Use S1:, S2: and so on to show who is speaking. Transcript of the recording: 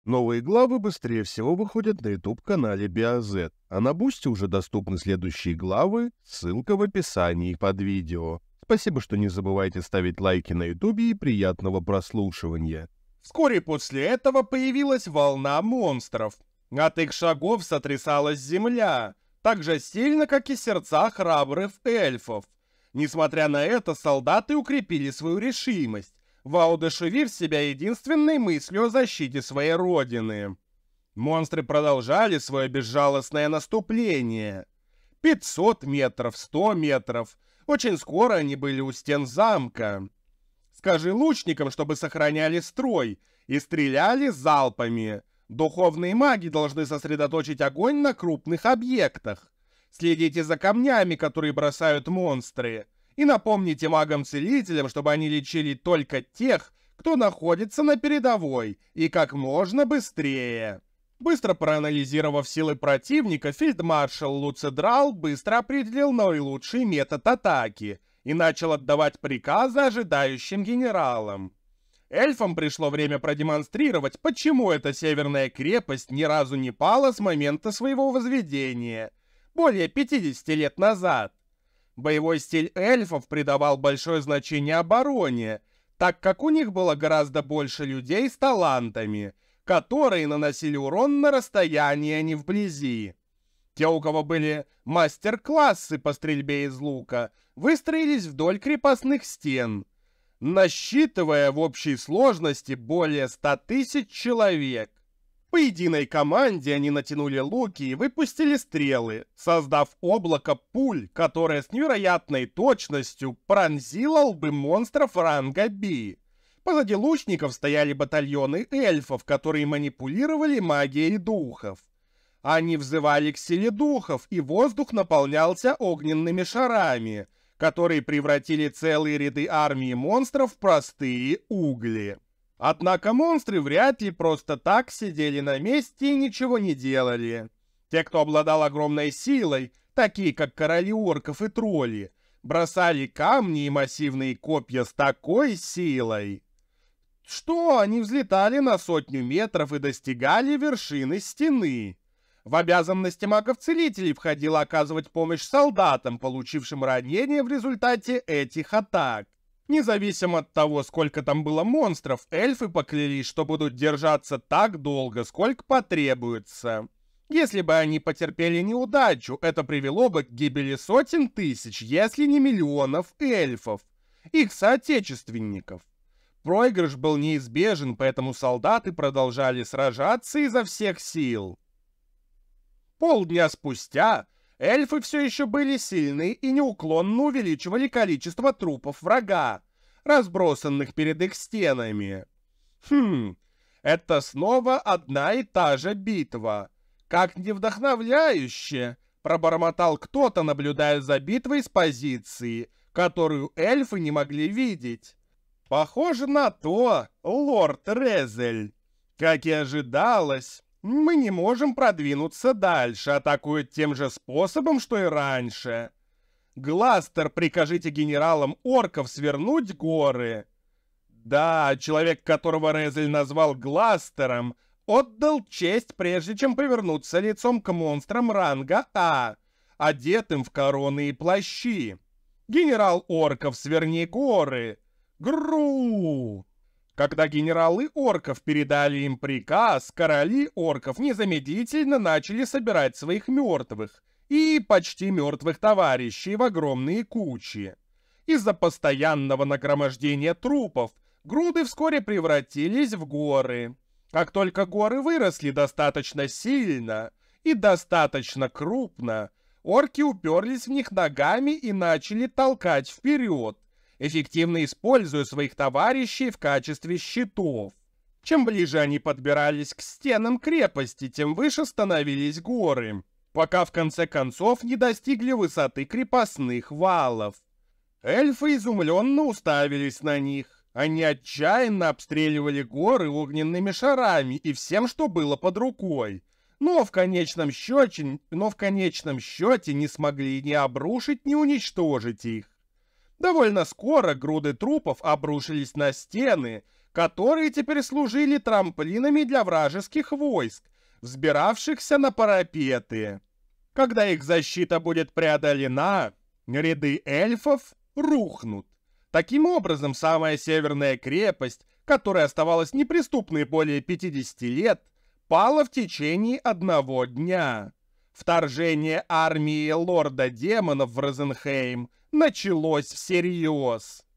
S1: Новые главы быстрее всего выходят на YouTube-канале BioZ, а на Бусти уже доступны следующие главы, ссылка в описании под видео. Спасибо, что не забывайте ставить лайки на YouTube и приятного прослушивания.
S2: Вскоре после этого появилась волна монстров. От их шагов сотрясалась земля, так же сильно, как и сердца храбрых эльфов. Несмотря на это, солдаты укрепили свою решимость, воодушевив себя единственной мыслью о защите своей родины. Монстры продолжали свое безжалостное наступление. 500 метров, 100 метров. Очень скоро они были у стен замка. Скажи лучникам, чтобы сохраняли строй и стреляли залпами. Духовные маги должны сосредоточить огонь на крупных объектах. Следите за камнями, которые бросают монстры. И напомните магам-целителям, чтобы они лечили только тех, кто находится на передовой, и как можно быстрее. Быстро проанализировав силы противника, фельдмаршал Луцедрал быстро определил наилучший метод атаки и начал отдавать приказы ожидающим генералам. Эльфам пришло время продемонстрировать, почему эта северная крепость ни разу не пала с момента своего возведения, более 50 лет назад. Боевой стиль эльфов придавал большое значение обороне, так как у них было гораздо больше людей с талантами, которые наносили урон на расстоянии, а не вблизи. Те, у кого были мастер-классы по стрельбе из лука, выстроились вдоль крепостных стен, насчитывая в общей сложности более 100 000 человек. По единой команде они натянули луки и выпустили стрелы, создав облако пуль, которое с невероятной точностью пронзило лбы монстров ранга B. Позади лучников стояли батальоны эльфов, которые манипулировали магией духов. Они взывали к силе духов, и воздух наполнялся огненными шарами, которые превратили целые ряды армии монстров в простые угли. Однако монстры вряд ли просто так сидели на месте и ничего не делали. Те, кто обладал огромной силой, такие как короли орков и тролли, бросали камни и массивные копья с такой силой, что они взлетали на 100 метров и достигали вершины стены. В обязанности магов-целителей входило оказывать помощь солдатам, получившим ранения в результате этих атак. Независимо от того, сколько там было монстров, эльфы поклялись, что будут держаться так долго, сколько потребуется. Если бы они потерпели неудачу, это привело бы к гибели сотен тысяч, если не миллионов эльфов, их соотечественников. Проигрыш был неизбежен, поэтому солдаты продолжали сражаться изо всех сил. Полдня спустя эльфы все еще были сильны и неуклонно увеличивали количество трупов врага, разбросанных перед их стенами. Это снова одна и та же битва. Как невдохновляюще, пробормотал кто-то, наблюдая за битвой с позиции, которую эльфы не могли видеть. Похоже на то, лорд Резель. Как и ожидалось, мы не можем продвинуться дальше, атакуют тем же способом, что и раньше. Гластер, прикажите генералам орков свернуть горы. Да, человек, которого Резель назвал Гластером, отдал честь, прежде чем повернуться лицом к монстрам ранга А, одетым в короны и плащи. Генерал орков, сверни горы. Гру! Когда генералы орков передали им приказ, короли орков незамедлительно начали собирать своих мертвых и почти мертвых товарищей в огромные кучи. Из-за постоянного нагромождения трупов груды вскоре превратились в горы. Как только горы выросли достаточно сильно и достаточно крупно, орки уперлись в них ногами и начали толкать вперед, эффективно используя своих товарищей в качестве щитов. Чем ближе они подбирались к стенам крепости, тем выше становились горы, пока в конце концов не достигли высоты крепостных валов. Эльфы изумленно уставились на них. Они отчаянно обстреливали горы огненными шарами и всем, что было под рукой, но в конечном счете не смогли ни обрушить, ни уничтожить их. Довольно скоро груды трупов обрушились на стены, которые теперь служили трамплинами для вражеских войск, взбиравшихся на парапеты. Когда их защита будет преодолена, ряды эльфов рухнут. Таким образом, самая северная крепость, которая оставалась неприступной более 50 лет, пала в течение одного дня. Вторжение армии лорда демонов в Розенхейм началось всерьез.